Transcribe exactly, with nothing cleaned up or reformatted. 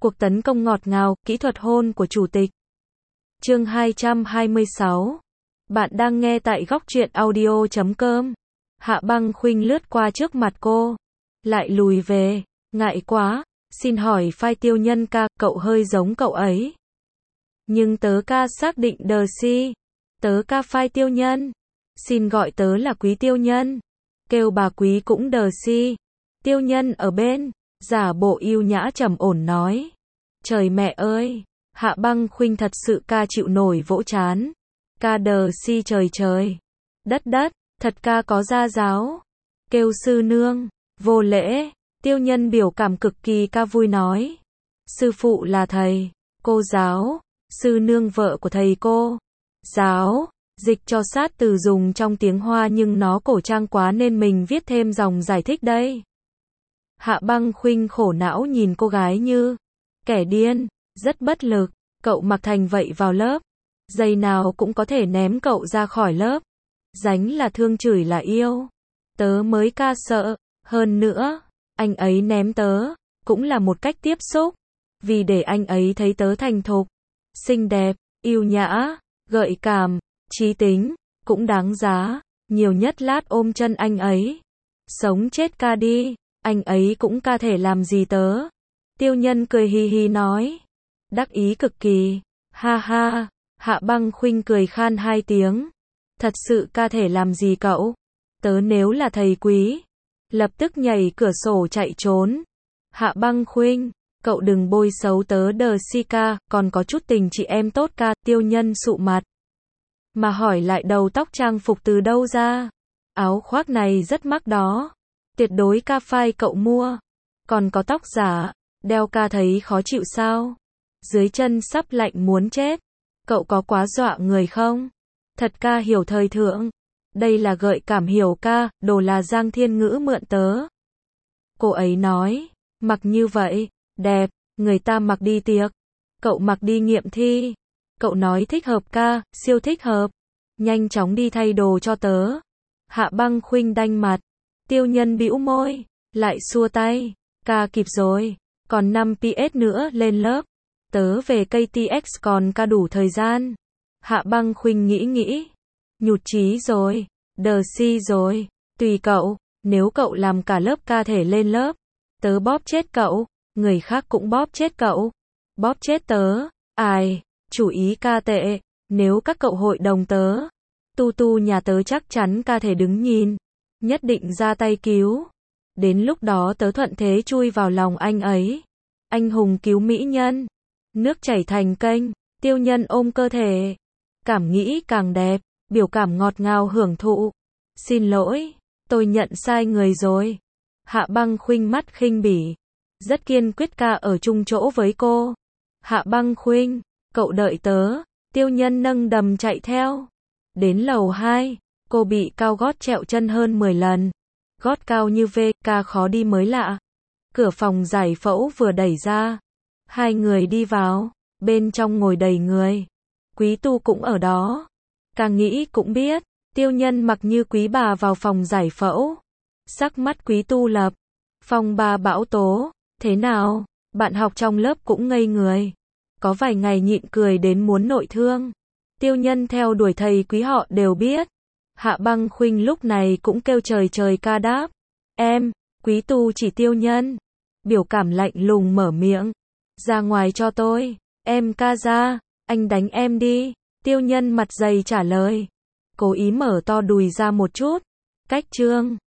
Cuộc tấn công ngọt ngào, kỹ thuật hôn của chủ tịch. Chương hai trăm hai mươi sáu. Bạn đang nghe tại góc truyện audio chấm com. Hạ Băng Khuynh lướt qua trước mặt cô, lại lùi về, ngại quá, xin hỏi Phai Tiêu Nhân ca, cậu hơi giống cậu ấy. Nhưng tớ ca xác định đờ si, tớ ca Phai Tiêu Nhân, xin gọi tớ là Quý Tiêu Nhân. Kêu bà Quý cũng đờ si. Tiêu Nhân ở bên, giả bộ yêu nhã trầm ổn nói. Trời mẹ ơi, Hạ Băng Khuynh thật sự ca chịu nổi vỗ chán. Ca đờ si trời trời. Đất đất, thật ca có gia giáo. Kêu sư nương, vô lễ. Tiêu Nhân biểu cảm cực kỳ ca vui nói. Sư phụ là thầy, cô giáo, sư nương vợ của thầy cô. Giáo, dịch cho sát từ dùng trong tiếng Hoa nhưng nó cổ trang quá nên mình viết thêm dòng giải thích đây. Hạ Băng Khuynh khổ não nhìn cô gái như kẻ điên, rất bất lực. Cậu mặc thành vậy vào lớp, giây nào cũng có thể ném cậu ra khỏi lớp. Dánh là thương chửi là yêu. Tớ mới ca sợ, hơn nữa, anh ấy ném tớ, cũng là một cách tiếp xúc. Vì để anh ấy thấy tớ thành thục, xinh đẹp, yêu nhã, gợi cảm, trí tính, cũng đáng giá. Nhiều nhất lát ôm chân anh ấy. Sống chết ca đi, anh ấy cũng ca thể làm gì tớ. Tiêu Nhân cười hi hi nói. Đắc ý cực kỳ. Ha ha. Hạ Băng Khuynh cười khan hai tiếng. Thật sự ca thể làm gì cậu? Tớ nếu là thầy Quý, lập tức nhảy cửa sổ chạy trốn. Hạ Băng Khuynh, cậu đừng bôi xấu tớ đờ si ca, còn có chút tình chị em tốt ca. Tiêu Nhân sụ mặt, mà hỏi lại đầu tóc trang phục từ đâu ra? Áo khoác này rất mắc đó. Tuyệt đối ca phai cậu mua. Còn có tóc giả, đeo ca thấy khó chịu sao? Dưới chân sắp lạnh muốn chết. Cậu có quá dọa người không? Thật ca hiểu thời thượng. Đây là gợi cảm hiểu ca, đồ là Giang Thiên Ngữ mượn tớ. Cô ấy nói, mặc như vậy, đẹp, người ta mặc đi tiệc. Cậu mặc đi nghiệm thi. Cậu nói thích hợp ca, siêu thích hợp. Nhanh chóng đi thay đồ cho tớ. Hạ Băng Khuynh đanh mặt. Tiêu Nhân bĩu môi, lại xua tay. Ca kịp rồi, còn năm pi ét nữa lên lớp. Tớ về ca tê ích còn ca đủ thời gian. Hạ Băng Khuynh nghĩ nghĩ. Nhụt chí rồi, đờ si rồi, tùy cậu, nếu cậu làm cả lớp ca thể lên lớp, tớ bóp chết cậu, người khác cũng bóp chết cậu. Bóp chết tớ, ai, chủ ý ca tệ, nếu các cậu hội đồng tớ, tu tu nhà tớ chắc chắn ca thể đứng nhìn, nhất định ra tay cứu. Đến lúc đó tớ thuận thế chui vào lòng anh ấy. Anh hùng cứu mỹ nhân. Nước chảy thành kênh. Tiêu Nhân ôm cơ thể. Cảm nghĩ càng đẹp. Biểu cảm ngọt ngào hưởng thụ. Xin lỗi, tôi nhận sai người rồi. Hạ Băng Khuynh mắt khinh bỉ. Rất kiên quyết ca ở chung chỗ với cô. Hạ Băng Khuynh, cậu đợi tớ. Tiêu Nhân nâng đầm chạy theo. Đến lầu hai, cô bị cao gót trẹo chân hơn mười lần. Gót cao như V, ca khó đi mới lạ. Cửa phòng giải phẫu vừa đẩy ra. Hai người đi vào, bên trong ngồi đầy người. Quý Tu cũng ở đó. Ca nghĩ cũng biết, Tiêu Nhân mặc như quý bà vào phòng giải phẫu. Sắc mắt Quý Tu lập. Phong ba bão tố, thế nào? Bạn học trong lớp cũng ngây người. Có vài ngày nhịn cười đến muốn nội thương. Tiêu Nhân theo đuổi thầy Quý họ đều biết. Hạ Băng Khuynh lúc này cũng kêu trời trời ca đáp. Em, Quý Tu chỉ Tiêu Nhân. Biểu cảm lạnh lùng mở miệng. Ra ngoài cho tôi. Em ca ra, anh đánh em đi. Tiêu Nhân mặt dày trả lời. Cố ý mở to đùi ra một chút. Cách trương.